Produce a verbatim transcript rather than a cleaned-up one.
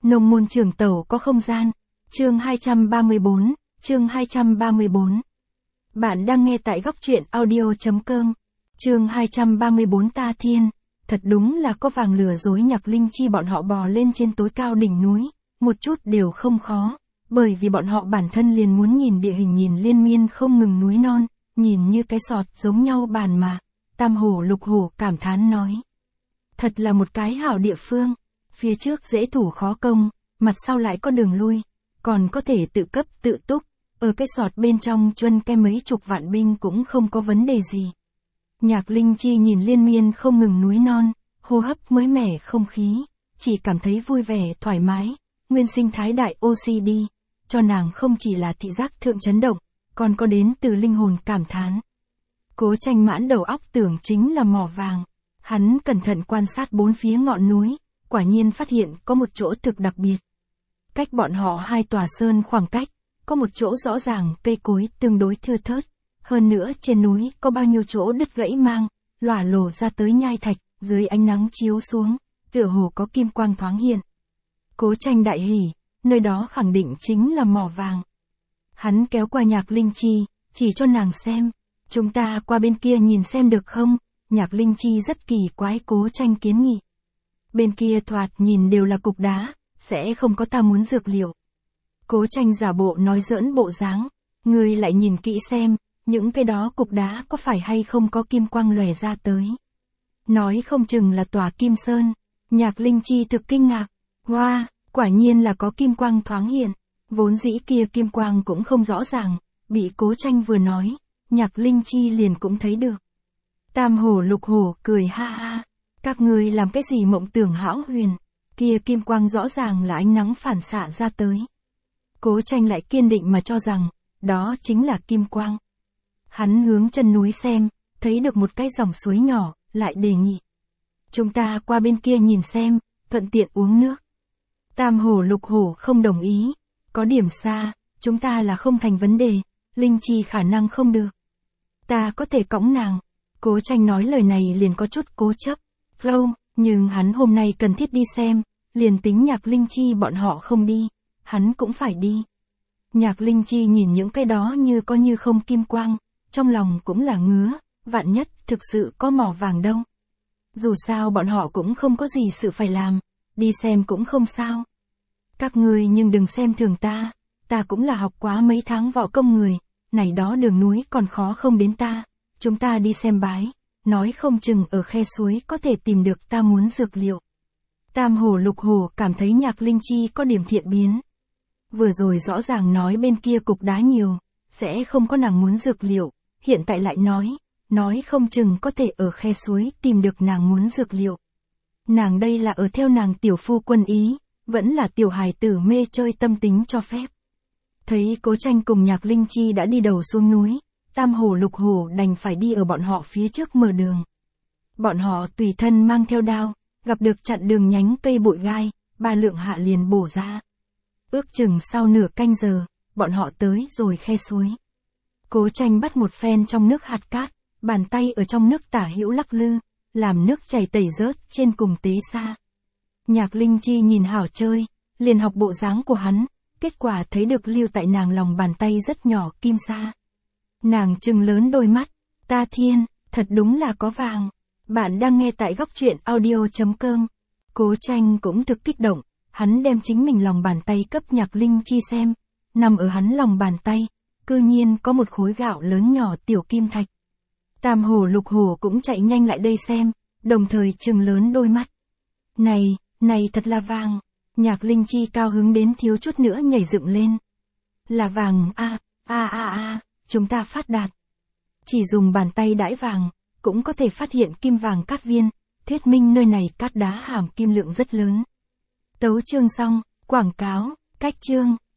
Nông môn trường tẩu có không gian. Chương hai trăm ba mươi tư, chương hai trăm ba mươi tư. Bạn đang nghe tại góc truyện audio.com. Chương hai trăm ba mươi tư Ta Thiên. Thật đúng là có vàng lừa dối Nhạc Linh Chi bọn họ bò lên trên tối cao đỉnh núi, một chút đều không khó, bởi vì bọn họ bản thân liền muốn nhìn địa hình nhìn liên miên không ngừng núi non, nhìn như cái sọt giống nhau bàn mà. Tam hổ lục hổ cảm thán nói. Thật là một cái hảo địa phương, phía trước dễ thủ khó công, mặt sau lại có đường lui, còn có thể tự cấp tự túc, ở cái sọt bên trong chuân cái mấy chục vạn binh cũng không có vấn đề gì. Nhạc Linh Chi nhìn liên miên không ngừng núi non, hô hấp mới mẻ không khí, chỉ cảm thấy vui vẻ thoải mái, nguyên sinh thái đại ô xê đê, cho nàng không chỉ là thị giác thượng chấn động, còn có đến từ linh hồn cảm thán. Cố Tranh mãn đầu óc tưởng chính là mỏ vàng, hắn cẩn thận quan sát bốn phía ngọn núi, quả nhiên phát hiện có một chỗ thực đặc biệt. Cách bọn họ hai tòa sơn khoảng cách, có một chỗ rõ ràng cây cối tương đối thưa thớt, hơn nữa trên núi có bao nhiêu chỗ đứt gãy mang, lòa lồ ra tới nhai thạch, dưới ánh nắng chiếu xuống, tựa hồ có kim quang thoáng hiện. Cố Tranh đại hỉ, nơi đó khẳng định chính là mỏ vàng. Hắn kéo qua Nhạc Linh Chi, chỉ cho nàng xem, chúng ta qua bên kia nhìn xem được không? Nhạc Linh Chi rất kỳ quái Cố Tranh kiến nghị. Bên kia thoạt nhìn đều là cục đá, sẽ không có ta muốn dược liệu. Cố Tranh giả bộ nói giỡn bộ dáng, ngươi lại nhìn kỹ xem, những cái đó cục đá có phải hay không có kim quang lòe ra tới. Nói không chừng là tòa kim sơn. Nhạc Linh Chi thực kinh ngạc, hoa, wow, quả nhiên là có kim quang thoáng hiện, vốn dĩ kia kim quang cũng không rõ ràng, bị Cố Tranh vừa nói, Nhạc Linh Chi liền cũng thấy được. Tam hổ lục hổ cười ha ha, các ngươi làm cái gì mộng tưởng hão huyền, kia kim quang rõ ràng là ánh nắng phản xạ ra tới. Cố Tranh lại kiên định mà cho rằng, đó chính là kim quang. Hắn hướng chân núi xem, thấy được một cái dòng suối nhỏ, lại đề nghị. Chúng ta qua bên kia nhìn xem, thuận tiện uống nước. Tam hổ lục hổ không đồng ý, có điểm xa, chúng ta là không thành vấn đề, Linh Chi khả năng không được. Ta có thể cõng nàng. Cố Tranh nói lời này liền có chút cố chấp. Không, nhưng hắn hôm nay cần thiết đi xem, liền tính Nhạc Linh Chi bọn họ không đi, hắn cũng phải đi. Nhạc Linh Chi nhìn những cái đó như có như không kim quang, trong lòng cũng là ngứa, vạn nhất thực sự có mỏ vàng đâu. Dù sao bọn họ cũng không có gì sự phải làm, đi xem cũng không sao. Các ngươi nhưng đừng xem thường ta, ta cũng là học quá mấy tháng võ công người, này đó đường núi còn khó không đến ta, chúng ta đi xem bái, nói không chừng ở khe suối có thể tìm được ta muốn dược liệu. Tam hổ lục hổ cảm thấy Nhạc Linh Chi có điểm thiện biến. Vừa rồi rõ ràng nói bên kia cục đá nhiều, sẽ không có nàng muốn dược liệu, hiện tại lại nói, nói không chừng có thể ở khe suối tìm được nàng muốn dược liệu. Nàng đây là ở theo nàng tiểu phu quân ý, vẫn là tiểu hài tử mê chơi tâm tính cho phép. Thấy Cố Tranh cùng Nhạc Linh Chi đã đi đầu xuống núi, tam hổ lục hổ đành phải đi ở bọn họ phía trước mở đường. Bọn họ tùy thân mang theo đao, gặp được chặn đường nhánh cây bụi gai, ba lượng hạ liền bổ ra. Ước chừng sau nửa canh giờ, bọn họ tới rồi khe suối. Cố Tranh bắt một phen trong nước hạt cát, bàn tay ở trong nước tả hữu lắc lư, làm nước chảy tẩy rớt trên cùng tế xa. Nhạc Linh Chi nhìn hảo chơi, liền học bộ dáng của hắn, kết quả thấy được lưu tại nàng lòng bàn tay rất nhỏ kim sa. Nàng trừng lớn đôi mắt, ta thiên, thật đúng là có vàng. Bạn đang nghe tại góc truyện audio.com. Cố Tranh cũng thực kích động, hắn đem chính mình lòng bàn tay cấp Nhạc Linh Chi xem, nằm ở hắn lòng bàn tay, cư nhiên có một khối gạo lớn nhỏ tiểu kim thạch. Tam hổ lục hổ cũng chạy nhanh lại đây xem, đồng thời trừng lớn đôi mắt. Này, này thật là vàng. Nhạc Linh Chi cao hứng đến thiếu chút nữa nhảy dựng lên. Là vàng a, a a a, chúng ta phát đạt. Chỉ dùng bàn tay đãi vàng, cũng có thể phát hiện kim vàng cát viên, thuyết minh nơi này cát đá hàm kim lượng rất lớn. Tấu chương xong, quảng cáo, cách chương.